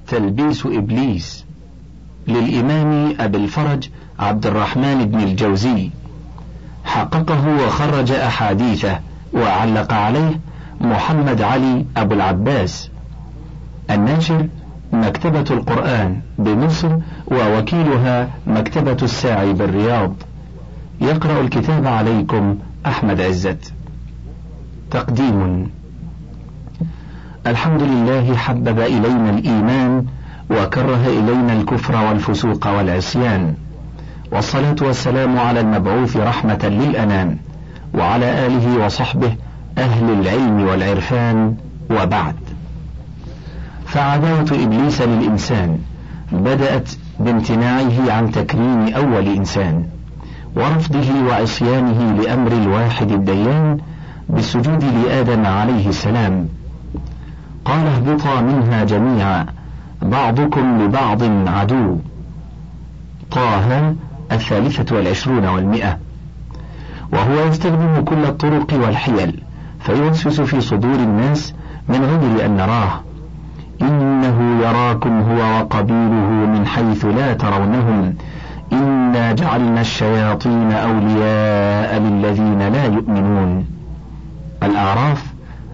تلبيس إبليس للإمام أبي الفرج عبد الرحمن بن الجوزي، حققه وخرج أحاديثه وعلق عليه محمد علي أبو العباس. الناشر مكتبة القرآن بمصر، ووكيلها مكتبة الساعي بالرياض. يقرأ الكتاب عليكم أحمد عزت. تقديم. الحمد لله حبب إلينا الإيمان وكره إلينا الكفر والفسوق والعصيان، والصلاة والسلام على المبعوث رحمة للأنام وعلى آله وصحبه أهل العلم والعرفان، وبعد. فعداوة إبليس للإنسان بدأت بامتناعه عن تكريم أول إنسان ورفضه وعصيانه لأمر الواحد الديان بالسجود لآدم عليه السلام. قال اهبطا منها جميعا بعضكم لبعض عدو. طه 23 و100. وهو يستخدم كل الطرق والحيل فيوسوس في صدور الناس من غير أن نراه. إنه يراكم هو وقبيله من حيث لا ترونهم إنا جعلنا الشياطين أولياء للذين لا يؤمنون. الأعراف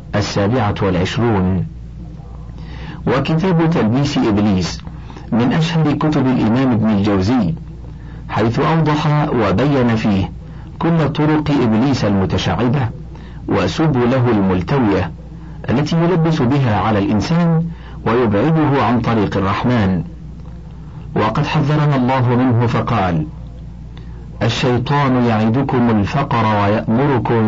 27. وكتاب تلبيس إبليس من أشهر كتب الإمام ابن الجوزي، حيث أوضح وبين فيه كل طرق إبليس المتشعبة وسبله الملتوية التي يلبس بها على الإنسان ويبعده عن طريق الرحمن. وقد حذرنا الله منه فقال: الشيطان يعدكم الفقر ويأمركم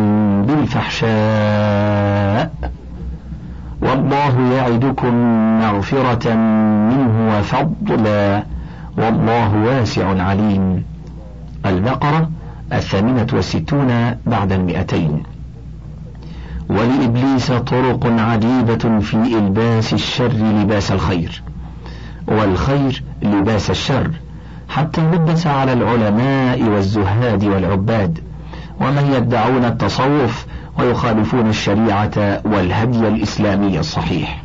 بالفحشاء والله يعدكم مغفرة منه وفضلا والله واسع عليم. البقرة 68 بعد 200. ولإبليس طرق عجيبة في إلباس الشر لباس الخير، والخير لباس الشر، حتى لبس على العلماء والزهاد والعباد ومن يدعون التصوف ويخالفون الشريعة والهدي الإسلامي الصحيح.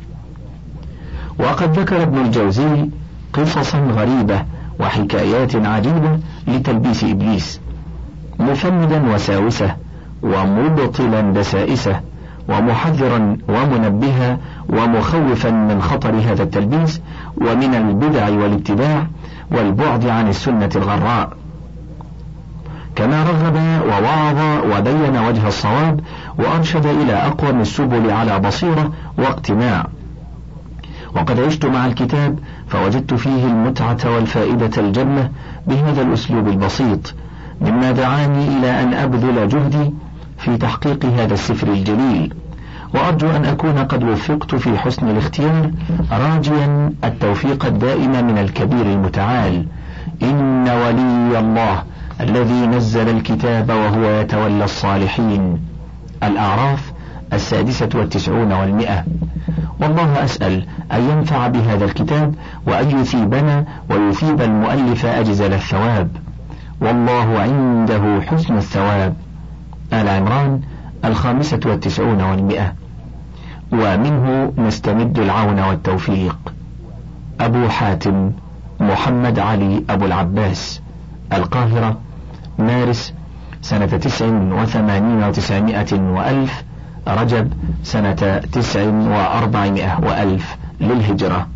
وقد ذكر ابن الجوزي قصصا غريبة وحكايات عجيبة لتلبيس إبليس، مفندا وساوسة ومبطلا دسائسه ومحذرا ومنبها ومخوفا من خطر هذا التلبيس ومن البدع والابتداع والبعد عن السنة الغراء، كما رغب ووعظ وبين وجه الصواب وأرشد إلى أقوم السبل على بصيرة واقتناع. وقد عشت مع الكتاب فوجدت فيه المتعة والفائدة الجمة بهذا الأسلوب البسيط، مما دعاني إلى أن أبذل جهدي في تحقيق هذا السفر الجليل، وأرجو أن أكون قد وفقت في حسن الاختيار، راجيا التوفيق الدائم من الكبير المتعال. إن ولي الله الذي نزل الكتاب وهو يتولى الصالحين. الأعراف 96 و100. والله أسأل أن ينفع بهذا الكتاب وأن يثيبنا ويثيب المؤلف أجزل الثواب، والله عنده حسن الثواب. آل عمران 95 و100. ومنه نستمد العون والتوفيق. أبو حاتم محمد علي أبو العباس، القاهرة، مارس سنة 89 و900 و1000، رجب سنة 9 و400 و1000 للهجرة.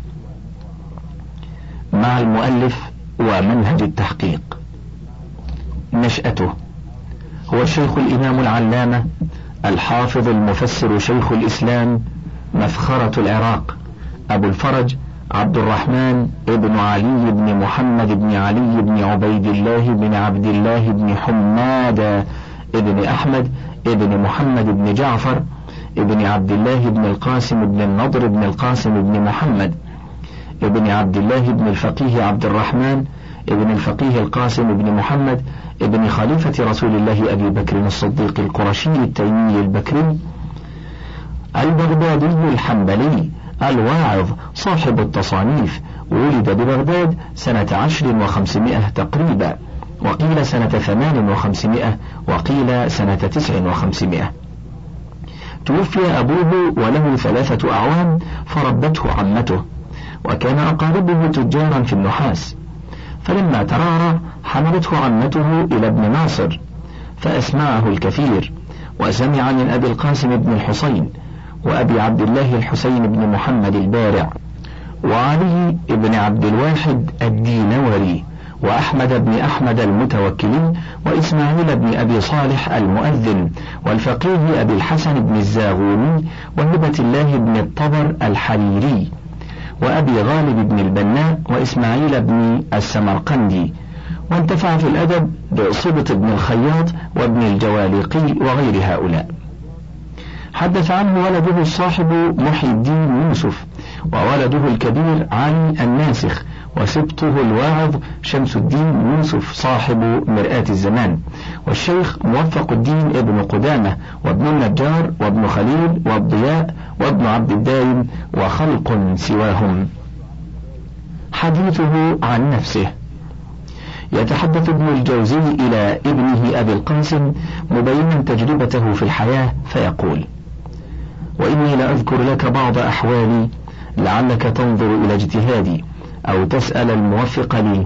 مع المؤلف ومنهج التحقيق. نشأته: هو الشيخ الإمام العلامة الحافظ المفسر شيخ الإسلام مفخرة العراق أبو الفرج عبد الرحمن ابن علي بن محمد بن علي بن عبيد الله بن عبد الله بن حماد ابن أحمد ابن محمد بن جعفر ابن عبد الله بن القاسم بن النضر بن القاسم بن محمد ابن عبد الله بن الفقيه عبد الرحمن ابن الفقيه القاسم بن محمد ابن خليفة رسول الله أبي بكر الصديق القرشي التيمي البكري البغدادي الحنبلي الواعظ صاحب التصانيف. ولد ببغداد سنة 10 و500 تقريبا، وقيل سنة 8 و500 وقيل سنة 9 و500. توفي أبوه وله 3 أعوام فربته عمته، وكان أقاربه تجارا في النحاس. فلما ترعرع حملته عمته إلى ابن ناصر فأسمعه الكثير، وسمع من أبي القاسم بن الحسين وأبي عبد الله الحسين بن محمد البارع وعلي بن عبد الواحد الدينوري وأحمد بن أحمد المتوكلي وإسماعيل بن أبي صالح المؤذن والفقيه أبي الحسن بن الزاغوني وهبة الله بن الطبر الحريري وأبي غالب بن البناء وإسماعيل بن السمرقندي، وانتفع في الأدب بصبط بن الخياط وابن الجواليقي وغير هؤلاء. حدث عنه ولده الصاحب محي الدين يوسف، وولده الكبير علي الناسخ، وسبطه الواعظ شمس الدين يوسف صاحب مرآة الزمان، والشيخ موفق الدين ابن قدامة وابن النجار وابن خليل والضياء وابن عبد الدائم وخلق سواهم. حديثه عن نفسه. يتحدث ابن الجوزي إلى ابنه أبي القاسم مبينا تجربته في الحياة فيقول: وإني لأذكر لك بعض أحوالي لعلك تنظر إلى اجتهادي أو تسأل الموفق لي.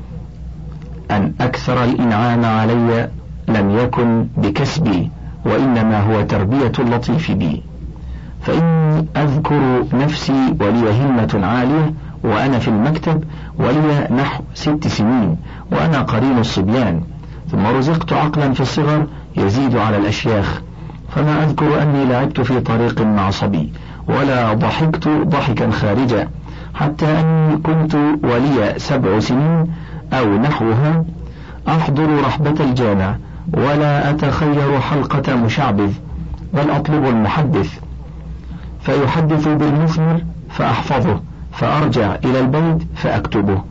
أن أكثر الإنعام علي لم يكن بكسبي، وإنما هو تربية اللطيف بي. فإني أذكر نفسي ولي همة عالية وأنا في المكتب، ولي نحو 6 سنين وأنا قرين الصبيان، ثم رزقت عقلا في الصغر يزيد على الأشياخ، فما أذكر أني لعبت في طريق مع صبي ولا ضحكت ضحكا خارجا، حتى أني كنت ولي 7 سنين أو نحوها أحضر رحبة الجامع ولا أتخير حلقة مشعبذ، بل أطلب المحدث فيحدث بالمثمر فأحفظه، فأرجع إلى البيت فأكتبه.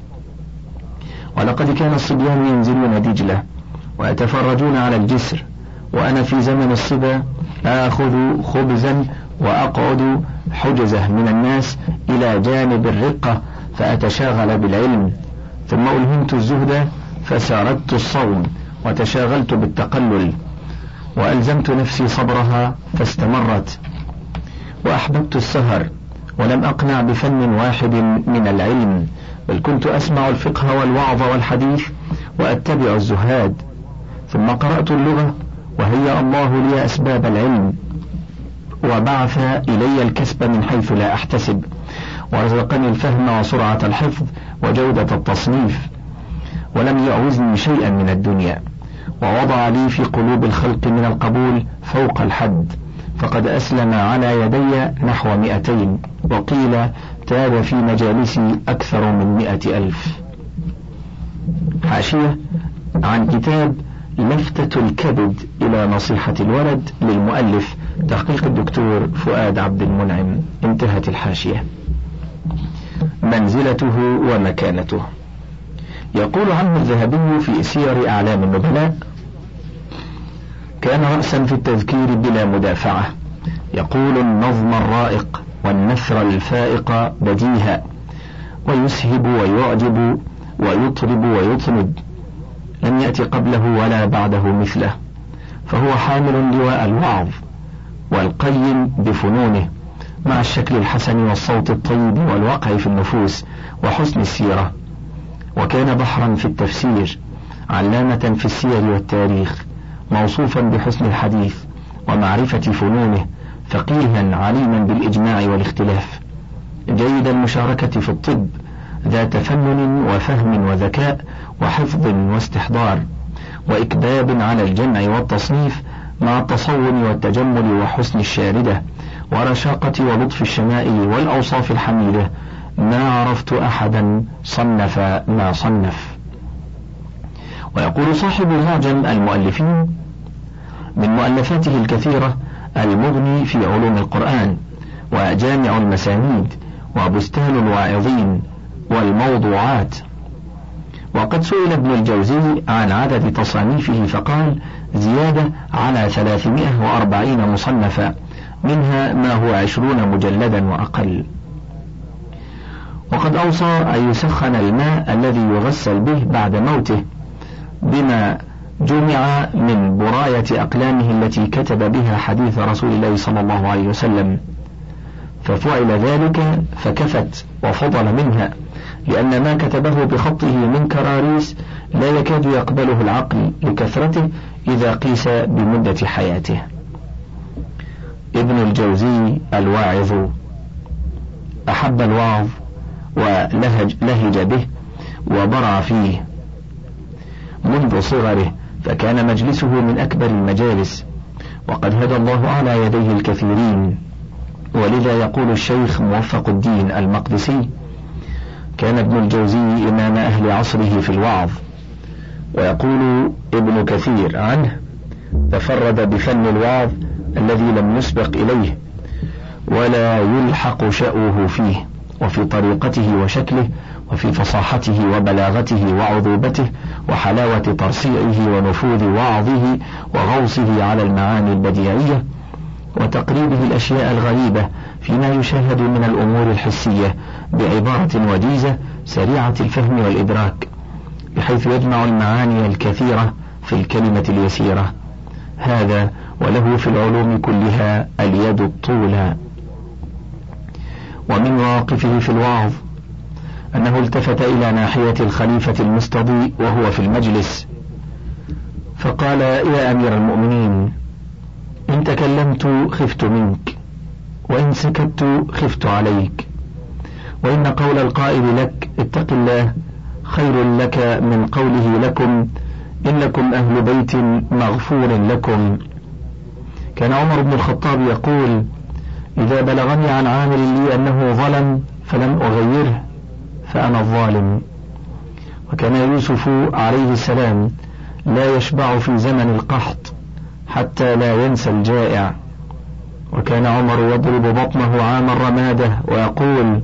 ولقد كان الصبيان ينزلون دجلة ويتفرجون على الجسر، وأنا في زمن الصبا آخذ خبزا وأقعد حجزه من الناس إلى جانب الرقة فأتشاغل بالعلم، ثم ألهمت الزهد فساردت الصوم وتشاغلت بالتقلل، وألزمت نفسي صبرها فاستمرت، وأحببت السهر ولم أقنع بفن واحد من العلم، بل كنت أسمع الفقه والوعظ والحديث وأتبع الزهاد. ثم قرأت اللغة وهيأ الله لي أسباب العلم وبعث إلي الكسب من حيث لا أحتسب، ورزقني الفهم وسرعة الحفظ وجودة التصنيف، ولم يعوزني شيئا من الدنيا، ووضع لي في قلوب الخلق من القبول فوق الحد، فقد أسلم على يدي نحو 200، وقيل تاب في مجالسي أكثر من 100,000. حاشية عن كتاب لفتة الكبد إلى نصيحة الولد للمؤلف، تحقيق الدكتور فؤاد عبد المنعم. انتهت الحاشية. منزلته ومكانته. يقول عنه الذهبي في سير أعلام النبلاء: كان رأسا في التذكير بلا مدافعة، يقول النظم الرائق والنثر الفائق بديها، ويسهب ويعجب ويطرب ويطرد، لم يأتي قبله ولا بعده مثله، فهو حامل لواء الوعظ والقيم بفنونه، مع الشكل الحسن والصوت الطيب والوقع في النفوس وحسن السيرة. وكان بحرا في التفسير، علامة في السير والتاريخ، موصوفا بحسن الحديث ومعرفة فنونه، فقيها عليما بالإجماع والاختلاف، جيد المشاركة في الطب، ذا تفنن وفهم وذكاء وحفظ واستحضار وإكباب على الجمع والتصنيف، مع التصون والتجمل وحسن الشاردة ورشاقة ولطف الشمائل والأوصاف الحميدة. ما عرفت أحدا صنف ما صنف. ويقول صاحب معجم المؤلفين: من مؤلفاته الكثيرة المغني في علوم القرآن، وجامع المسانيد، وبستان الواعظين، والموضوعات. وقد سئل ابن الجوزي عن عدد تصانيفه فقال: زيادة على 340 مصنفا، منها ما هو 20 مجلدا وأقل. وقد أوصى أن يسخن الماء الذي يغسل به بعد موته بما جمع من براية أقلامه التي كتب بها حديث رسول الله صلى الله عليه وسلم، ففعل ذلك فكفت وفضل منها، لأن ما كتبه بخطه من كراريس لا يكاد يقبله العقل لكثرته إذا قيس بمدة حياته. ابن الجوزي الواعظ أحب الوعظ ولهج به وبرع فيه منذ صغره، فكان مجلسه من أكبر المجالس، وقد هدى الله على يديه الكثيرين. ولذا يقول الشيخ موفق الدين المقدسي: كان ابن الجوزي إمام أهل عصره في الوعظ. ويقول ابن كثير عنه: تفرد بفن الوعظ الذي لم يسبق إليه ولا يلحق شأوه فيه، وفي طريقته وشكله، وفي فصاحته وبلاغته وعذوبته وحلاوة ترصيعه ونفوذ وعظه وغوصه على المعاني البديعية وتقريبه الأشياء الغريبة فيما يشاهد من الأمور الحسية بعبارة وجيزة سريعة الفهم والإدراك، بحيث يجمع المعاني الكثيرة في الكلمة اليسيرة. هذا وله في العلوم كلها اليد الطولى. ومن مواقفه في الوعظ أنه التفت إلى ناحية الخليفة المستضيء وهو في المجلس فقال: يا أمير المؤمنين، إن تكلمت خفت منك، وإن سكت خفت عليك، وإن قول القائل لك اتق الله خير لك من قوله لكم إنكم أهل بيت مغفور لكم. كان عمر بن الخطاب يقول: إذا بلغني عن عامل لي أنه ظلم فلم أغيره فأنا الظالم. وكان يوسف عليه السلام لا يشبع في زمن القحط حتى لا ينسى الجائع. وكان عمر يضرب بطنه عام الرمادة ويقول: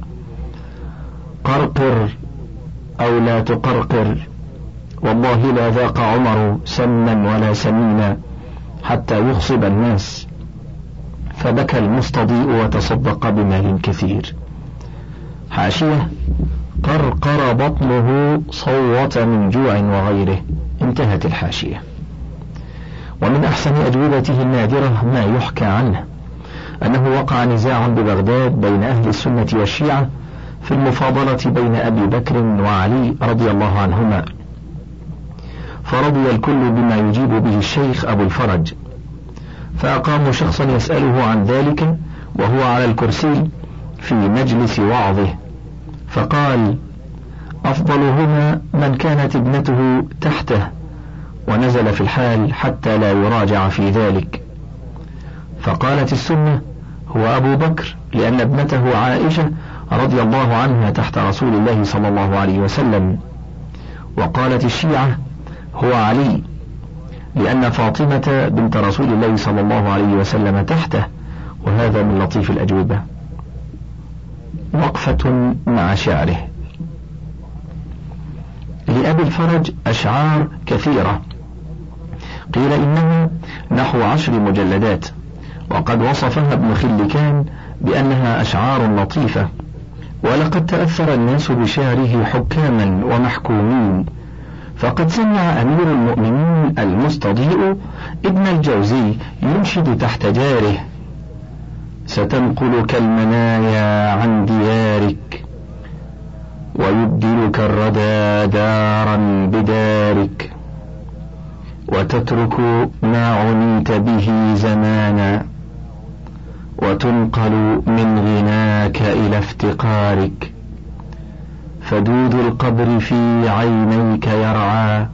قرقر أو لا تقرقر، والله لا ذاق عمر سما ولا سمينا حتى يخصب الناس. فبكى المستضيء وتصدق بمال كثير. حاشية: قرقر بطنه صوت من جوع وغيره. انتهت الحاشية. ومن أحسن أجوبته النادرة ما يحكى عنه أنه وقع نزاع ببغداد بين أهل السنة والشيعة في المفاضلة بين أبي بكر وعلي رضي الله عنهما، فرضي الكل بما يجيب به الشيخ أبو الفرج، فأقاموا شخصا يسأله عن ذلك وهو على الكرسي في مجلس وعظه، فقال: أفضلهما من كانت ابنته تحته، ونزل في الحال حتى لا يراجع في ذلك. فقالت السنة: هو أبو بكر، لأن ابنته عائشة رضي الله عنها تحت رسول الله صلى الله عليه وسلم. وقالت الشيعة: هو علي، لأن فاطمة بنت رسول الله صلى الله عليه وسلم تحته. وهذا من لطيف الأجوبة. وقفة مع شعره. لأبي الفرج أشعار كثيرة، قيل إنها نحو 10 مجلدات، وقد وصفها ابن خلكان بأنها أشعار لطيفة. ولقد تأثر الناس بشعره حكاما ومحكومين، فقد سمع أمير المؤمنين المستضيء ابن الجوزي ينشد تحت جاره: ستنقلك المنايا عن ديارك، ويبدلك الردى دارا بدارك، وتترك ما عنيت به زمانا، وتنقل من غناك إلى افتقارك، فدود القبر في عينيك يرعى،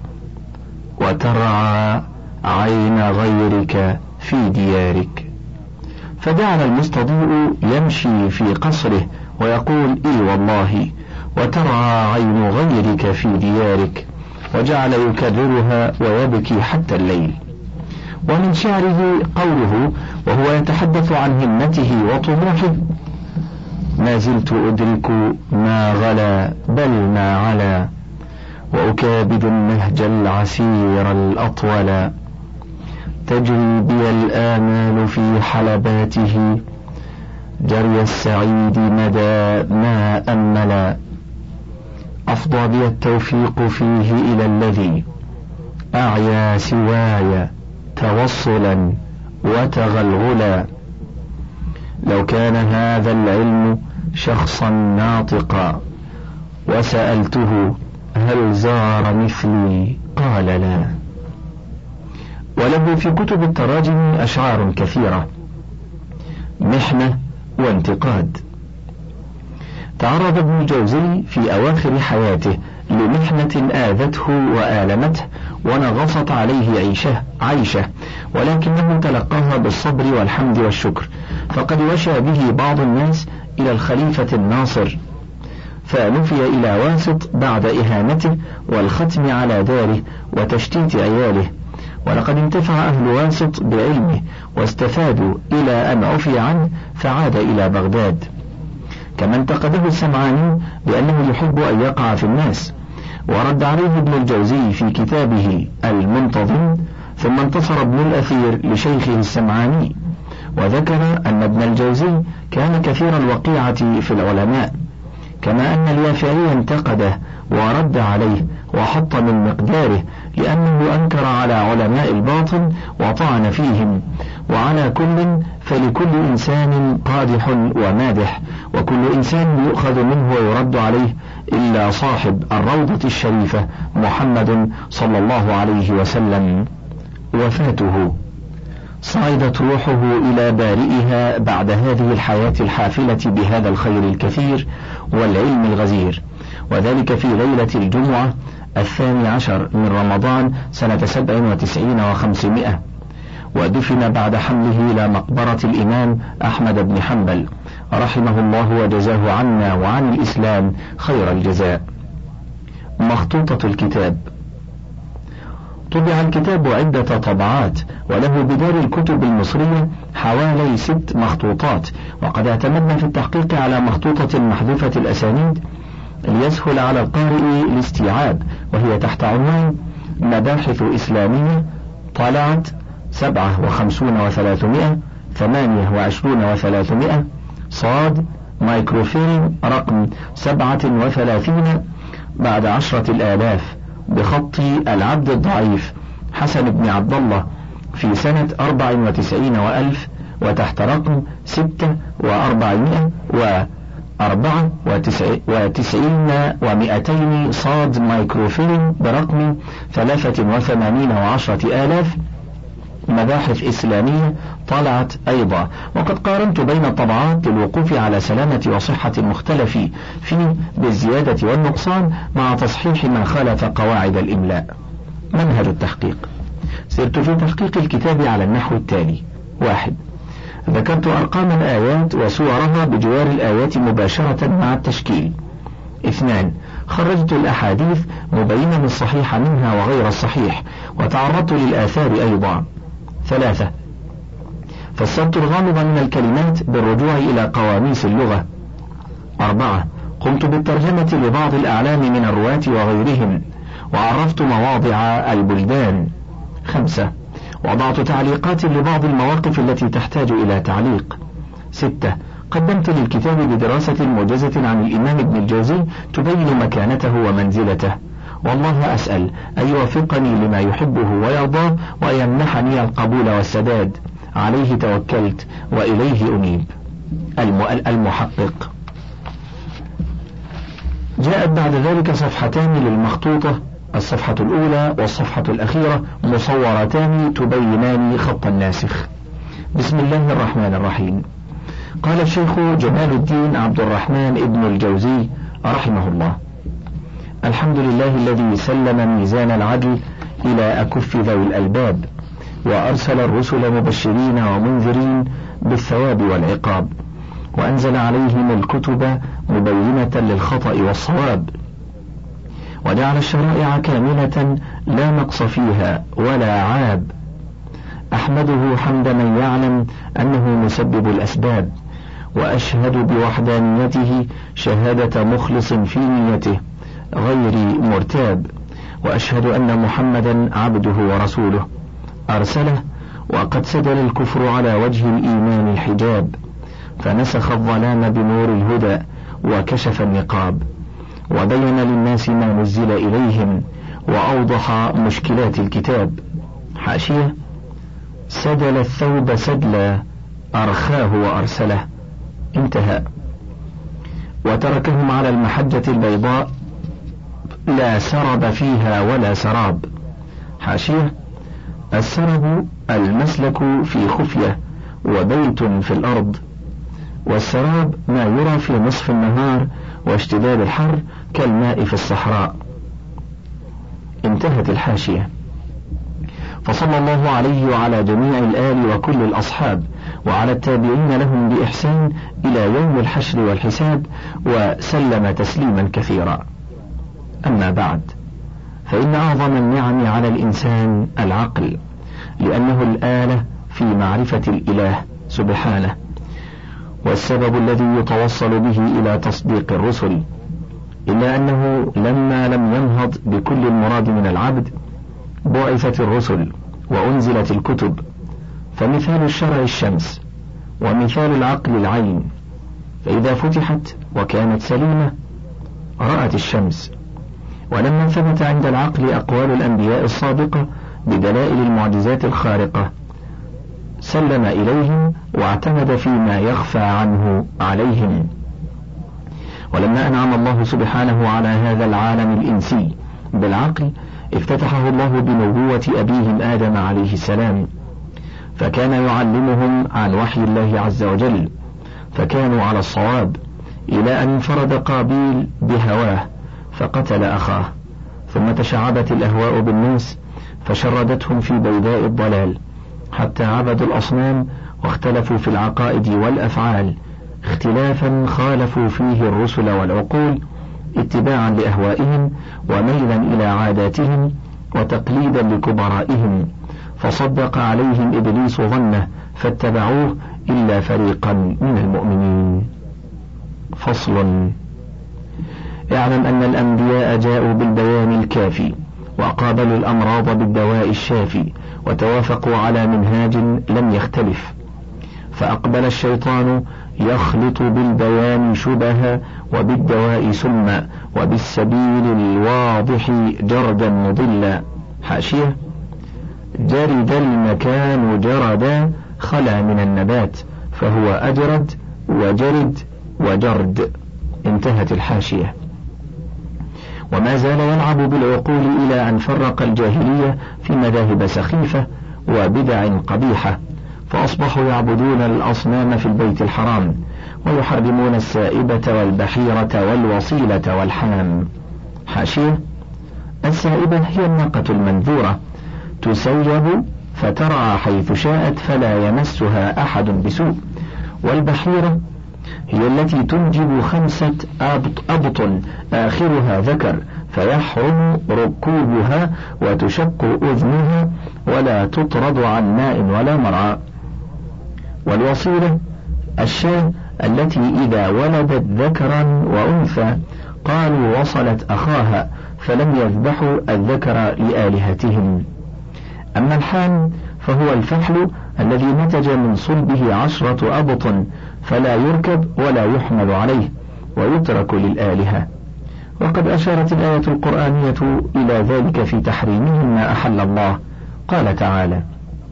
وترعى عين غيرك في ديارك. فجعل المستضيء يمشي في قصره ويقول: إي والله، وترعى عين غيرك في ديارك، وجعل يكررها ويبكي حتى الليل. ومن شعره قوله وهو يتحدث عن همته وطموحه: ما زلت أدرك ما غلا بل ما علا، وأكابد النهج العسير الأطول، تجري بي الآمال في حلباته، جري السعيد مدى ما أملا، أفضى بي التوفيق فيه إلى الذي أعيا سواي توصلا وتغلغلا، لو كان هذا العلم شخصا ناطقا وسألته هل زار مثلي قال لا. وله في كتب التراجم أشعار كثيرة. محنة وانتقاد. تعرض ابن الجوزي في أواخر حياته لمحنة آذته وآلمته ونغصت عليه عيشه، ولكنه تلقاها بالصبر والحمد والشكر، فقد وشى به بعض الناس إلى الخليفة الناصر، فنفي إلى واسط بعد إهانته والختم على داره وتشتيت عياله، ولقد انتفع أهل واسط بعلمه واستفادوا إلى أن عفي عنه فعاد إلى بغداد. كما انتقده السمعاني بأنه يحب أن يقع في الناس، ورد عليه ابن الجوزي في كتابه المنتظم. ثم انتصر ابن الأثير لشيخه السمعاني، وذكر أن ابن الجوزي كان كثير الوقيعة في العلماء، كما أن اليافعي انتقده ورد عليه وحط من مقداره، لأنه أنكر على علماء الباطل وطعن فيهم. وعلى كل فلكل إنسان قادح ومادح، وكل إنسان يؤخذ منه ويرد عليه، إلا صاحب الروضة الشريفة محمد صلى الله عليه وسلم. وفاته. صعدت روحه إلى بارئها بعد هذه الحياة الحافلة بهذا الخير الكثير والعلم الغزير، وذلك في ليلة الجمعة 12 من رمضان سنة 97 و500، ودفن بعد حمله إلى مقبرة الإمام أحمد بن حنبل رحمه الله وجزاه عنا وعن الإسلام خير الجزاء. مخطوطة الكتاب. طبع الكتاب عدة طبعات، وله بدار الكتب المصرية حوالي 6 مخطوطات، وقد اعتمدنا في التحقيق على مخطوطة محذوفة الأسانيد ليسهل على القارئ الاستيعاب، وهي تحت عنوان مباحث إسلامية، طلعت 57 و300 28 و300 صاد مايكروفيلم رقم 37 بعد 10,000 بخط العبد الضعيف حسن بن عبد الله في سنة 94 وألف، وتحت رقم 46 و94 و200 صاد مايكروفيلم برقم 83 و10,000 مباحث إسلامية طلعت أيضا. وقد قارنت بين الطبعات للوقوف على سلامة وصحة المختلف فيه بالزيادة والنقصان مع تصحيح ما خالف قواعد الإملاء. منهج التحقيق. سرت في تحقيق الكتاب على النحو التالي: 1. ذكرت أرقام الآيات وصورها بجوار الآيات مباشرة مع التشكيل. 2. خرجت الأحاديث مبينا الصحيح منها وغير الصحيح، وتعرضت للآثار أيضا. 3. فسرت الغامض من الكلمات بالرجوع إلى قواميس اللغة. 4. قمت بالترجمة لبعض الأعلام من الرواة وغيرهم، وعرفت مواضع البلدان. 5. وضعت تعليقات لبعض المواقف التي تحتاج إلى تعليق. 6. قدمت للكتاب بدراسة موجزة عن الإمام ابن الجوزي تبين مكانته ومنزلته، والله أسأل أن يوفقني لما يحبه ويرضاه ويمنحني القبول والسداد. عليه توكلت وإليه أنيب. المحقق. جاءت بعد ذلك صفحتان للمخطوطة، الصفحة الأولى والصفحة الأخيرة مصورتان تبينان خط الناسخ. بسم الله الرحمن الرحيم. قال الشيخ جمال الدين عبد الرحمن ابن الجوزي رحمه الله: الحمد لله الذي سلم ميزان العدل إلى أكف ذوي الألباب، وأرسل الرسل مبشرين ومنذرين بالثواب والعقاب، وأنزل عليهم الكتب مبينة للخطأ والصواب، وجعل الشرائع كاملة لا نقص فيها ولا عاب. أحمده حمد من يعلم أنه مسبب الأسباب، وأشهد بوحدانيته شهادة مخلص في نيته غير مرتاب، وأشهد أن محمدا عبده ورسوله أرسله، وقد سدل الكفر على وجه الإيمان الحجاب، فنسخ الظلام بنور الهدى وكشف النقاب، وبين للناس ما نزل إليهم، وأوضح مشكلات الكتاب. حاشية: سدل الثوب سدلا أرخاه وأرسله، انتهى. وتركهم على المحجة البيضاء لا سرب فيها ولا سراب. حاشية: السرب المسلك في خفية وبيت في الأرض، والسراب ما يرى في نصف النهار واشتداد الحر كالماء في الصحراء. انتهت الحاشية. فصلى الله عليه وعلى جميع الآل وكل الأصحاب وعلى التابعين لهم بإحسان إلى يوم الحشر والحساب، وسلم تسليما كثيرا. أما بعد، فإن أعظم النعم على الإنسان العقل، لأنه الآلة في معرفة الإله سبحانه، والسبب الذي يتوصل به إلى تصديق الرسل، إلا أنه لما لم ينهض بكل المراد من العبد بعثت الرسل وأنزلت الكتب. فمثال الشرع الشمس، ومثال العقل العين، فإذا فتحت وكانت سليمة رأت الشمس. ولما ثبت عند العقل أقوال الأنبياء الصادقة بدلائل المعجزات الخارقة سلم إليهم واعتمد فيما يخفى عنه عليهم. ولما أنعم الله سبحانه على هذا العالم الإنسي بالعقل افتتحه الله بنبوة أبيهم آدم عليه السلام، فكان يعلمهم عن وحي الله عز وجل، فكانوا على الصواب، إلى أن انفرد قابيل بهواه فقتل أخاه، ثم تشعبت الأهواء بالناس فشردتهم في بيداء الضلال حتى عبدوا الأصنام واختلفوا في العقائد والأفعال اختلافا خالفوا فيه الرسل والعقول، اتباعا لأهوائهم وميلا إلى عاداتهم وتقليدا لكبرائهم، فصدق عليهم إبليس ظنه فاتبعوه إلا فريقا من المؤمنين. فصل. اعلم أن الأنبياء جاءوا بالبيان الكافي وقابلوا الأمراض بالدواء الشافي، وتوافقوا على منهاج لم يختلف، فأقبل الشيطان يخلط بالبيان شبها وبالدواء سما وبالسبيل الواضح جردا مضلا. حاشية: جرد المكان جردا خلا من النبات، فهو أجرد وجرد وجرد. انتهت الحاشية. وما زال يلعب بالعقول إلى أن فرق الجاهلية في مذاهب سخيفة وبدع قبيحة، فأصبحوا يعبدون الأصنام في البيت الحرام، ويحرمون السائبة والبحيرة والوصيلة والحمام. حاشية: السائبة هي الناقة المنذورة تسيب فترعى حيث شاءت فلا يمسها أحد بسوء، والبحيرة هي التي تنجب 5 أبط آخرها ذكر فيحرم ركوبها وتشق أذنها ولا تطرد عن ماء ولا مرعى. والوصيلة الشاة التي إذا ولدت ذكرا وأنثى قالوا وصلت أخاها فلم يذبحوا الذكر لآلهتهم. أما الحام فهو الفحل الذي نتج من صلبه 10 أبط فلا يركب ولا يحمل عليه ويترك للآلهة. وقد أشارت الآية القرآنية إلى ذلك في تحريمه ما أحل الله. قال تعالى: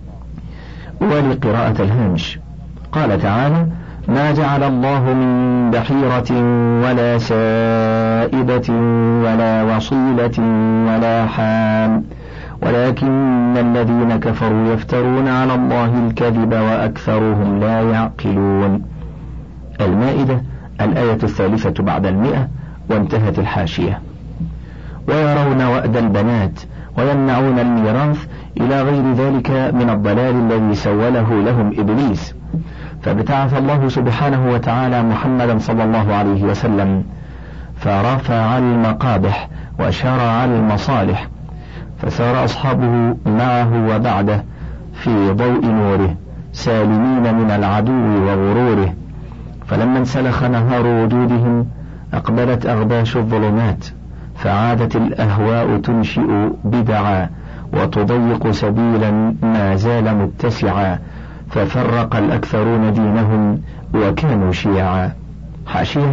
ولقراءة الهامش قال تعالى: ما جعل الله من بحيرة ولا سائبة ولا وصيلة ولا حام ولكن الذين كفروا يفترون على الله الكذب وأكثرهم لا يعقلون. المائدة الآية 3 بعد 100. وانتهت الحاشية. ويرون وأد البنات ويمنعون الميراث إلى غير ذلك من الضلال الذي سوله لهم إبليس، فابتعث الله سبحانه وتعالى محمدا صلى الله عليه وسلم فرفع المقابح وشرع المصالح، فسار أصحابه معه وبعده في ضوء نوره سالمين من العدو وغروره. فلما انسلخ نهار وجودهم أقبلت أغباش الظلمات، فعادت الأهواء تنشئ بدعا وتضيق سبيلا ما زال متسعا، ففرق الأكثرون دينهم وكانوا شيعا. حاشية: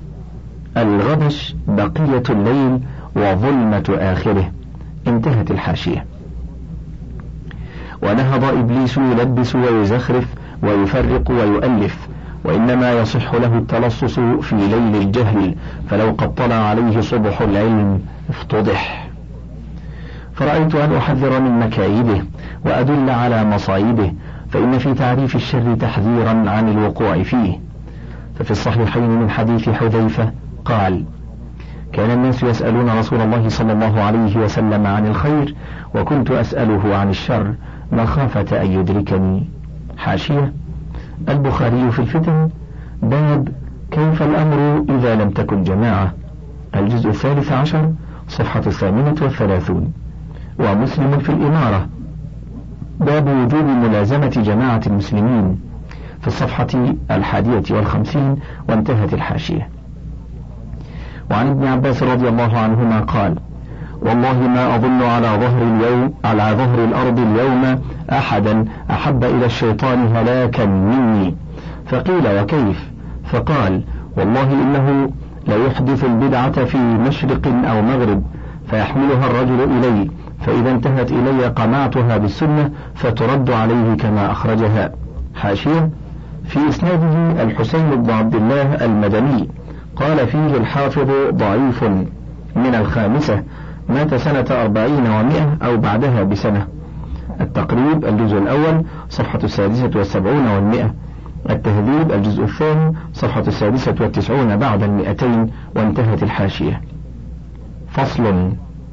الغبش بقية الليل وظلمة آخره. انتهت الحاشية. ونهض إبليس يلبس ويزخرف ويفرق ويؤلف، وإنما يصح له التلصص في ليل الجهل، فلو قد طلع عليه صبح العلم افتضح. فرأيت أن أحذر من مكايده وأدل على مصايبه، فإن في تعريف الشر تحذيرا عن الوقوع فيه. ففي الصحيحين من حديث حذيفة قال: كان الناس يسألون رسول الله صلى الله عليه وسلم عن الخير، وكنت أسأله عن الشر مخافة أن يدركني. حاشية: البخاري في الفتن، باب كيف الأمر إذا لم تكن جماعة، الجزء 13 صفحة 38. ومسلم في الإمارة، باب وجوب ملازمة جماعة المسلمين، في الصفحة 51، وانتهت الحاشية. وعن ابن عباس رضي الله عنهما قال: والله ما أظن على ظهر الأرض اليوم أحدا أحب إلى الشيطان هلاكا مني. فقيل: وكيف؟ فقال: والله إنه ليحدث البدعة في مشرق أو مغرب، فيحملها الرجل إلي، فإذا انتهت إلي قمعتها بالسنة فترد عليه كما أخرجها. حاشية: في إسناده الحسين بن عبد الله المدني، قال فيه الحافظ ضعيف من الخامسة، مات سنة 40 و100 أو بعدها بسنة. التقريب الجزء الأول صفحة 76 و100، التهذيب الجزء الثاني صفحة 96 بعد 200، وانتهت الحاشية. فصل: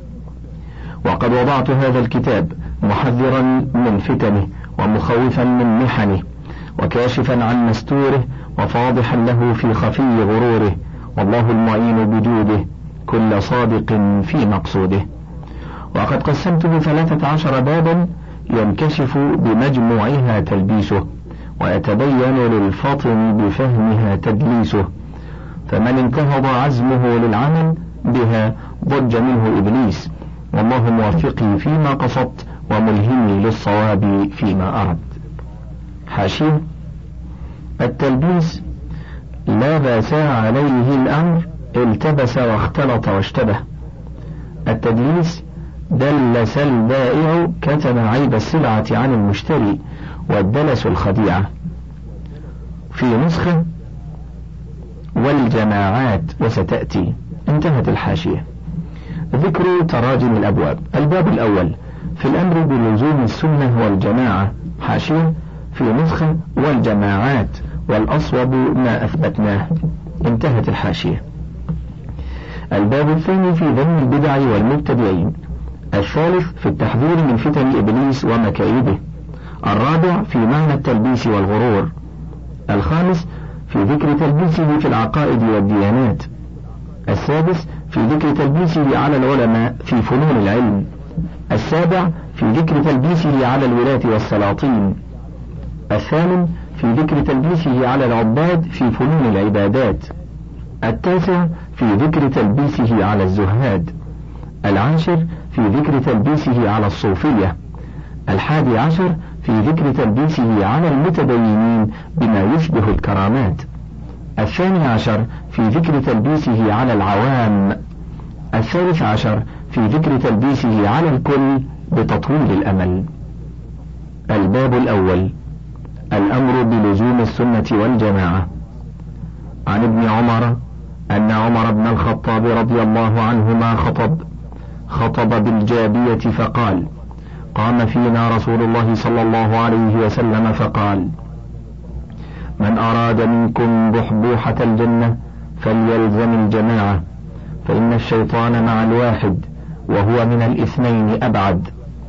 وقد وضعت هذا الكتاب محذرا من فتنه، ومخوفا من محنه، وكاشفا عن مستوره، وفاضحا له في خفي غروره، والله المعين بجوده كل صادق في مقصوده. وقد قسمته 13 بابا ينكشف بمجموعها تلبيسه، ويتبين للفطن بفهمها تدليسه، فمن انتهض عزمه للعمل بها ضج منه إبليس، والله موفقي فيما قصدت وملهمي للصواب فيما أرد. حاشية: التلبيس لا باس عليه الأمر التبس واختلط واشتبه. التدليس دلس البائع كتم عيب السلعة عن المشتري، والدلس الخديعة. في نسخة والجماعات وستأتي، انتهت الحاشية. ذكر تراجم الأبواب. الباب الأول في الأمر بلزوم السنة والجماعة. حاشية: في نسخة والجماعات، والأصوب ما أثبتناه، انتهت الحاشية. الباب الثاني في ذم البدع والمبتدعين. الثالث في التحذير من فتن إبليس ومكائده. الرابع في معنى التلبيس والغرور. الخامس في ذكر تلبيسه في العقائد والديانات. السادس في ذكر تلبيسه على العلماء في فنون العلم. السابع في ذكر تلبيسه على الولاة والسلاطين. الثامن في ذكر تلبيسه على العباد في فنون العبادات. التاسع في ذكر تلبيسه على الزهاد. العاشر في ذكر تلبيسه على الصوفية. 11 في ذكر تلبيسه على المتدينين بما يشبه الكرامات. 12 في ذكر تلبيسه على العوام. 13 في ذكر تلبيسه على الكل بتطويل الأمل. الباب الأول الأمر بلزوم السنة والجماعة. عن ابن عمر أن عمر بن الخطاب رضي الله عنهما خطب بالجابية فقال: قام فينا رسول الله صلى الله عليه وسلم فقال: من أراد منكم بحبوحة الجنة فليلزم الجماعة، فإن الشيطان مع الواحد وهو من الاثنين أبعد.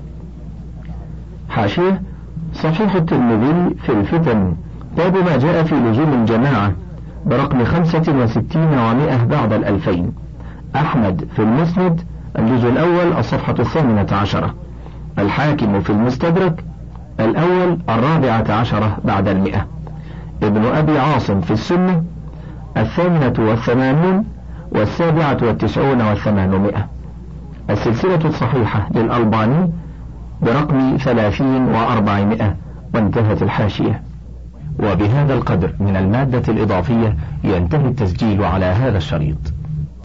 حاشية: صحيح الترمذي في الفتن، باب ما جاء في لزوم الجماعة، برقم 65 و100 بعد 2000. أحمد في المسند الجزء الأول الصفحة 18. الحاكم في المستدرك الأول 14 بعد 100. ابن أبي عاصم في السنة 88 و97 و800. السلسلة الصحيحة للألباني برقم 30 و400، وانتهت الحاشية. وبهذا القدر من المادة الإضافية ينتهي التسجيل على هذا الشريط.